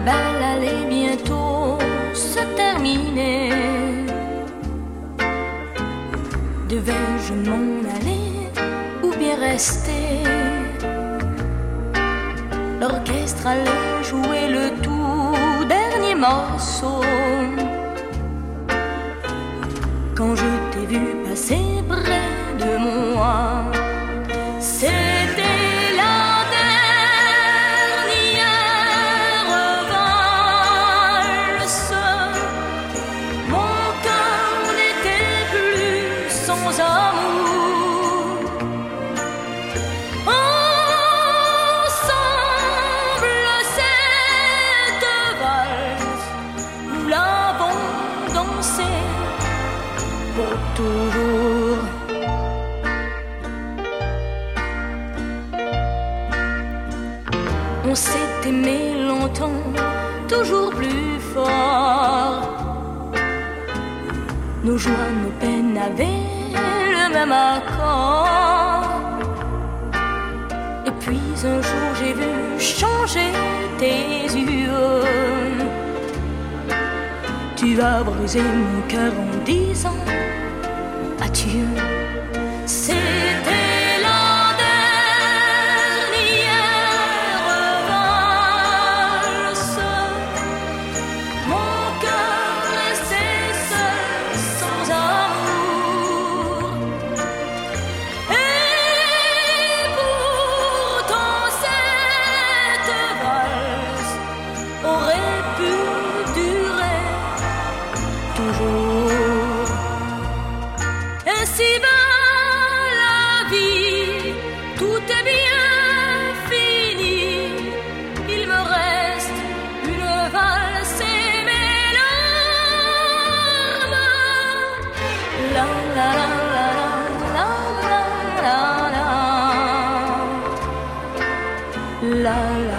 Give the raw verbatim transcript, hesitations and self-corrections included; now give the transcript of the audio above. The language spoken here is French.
bal allait bientôt se terminer. Devais-je m'en aller ou bien rester? L'orchestre allait jouer le tout dernier morceau. Quand je t'ai vu passer près de moi, c'était la dernière valse. Mon cœur n'était plus sans amour. Ensemble, cette valse, nous l'avons dansée pour toujours. On s'est aimé longtemps, toujours plus fort. Nos joies, nos peines avaient le même accord. Et puis un jour j'ai vu changer tes yeux. Tu as brisé mon cœur en disant adieu. C'était la dernière valse. Mon cœur restait seul, sans amour. Et pourtant cette valse aurait pu durer toujours. Ainsi va la vie, tout est bien fini. Il me reste une valse et mes larmes. La la la la la la la la la la.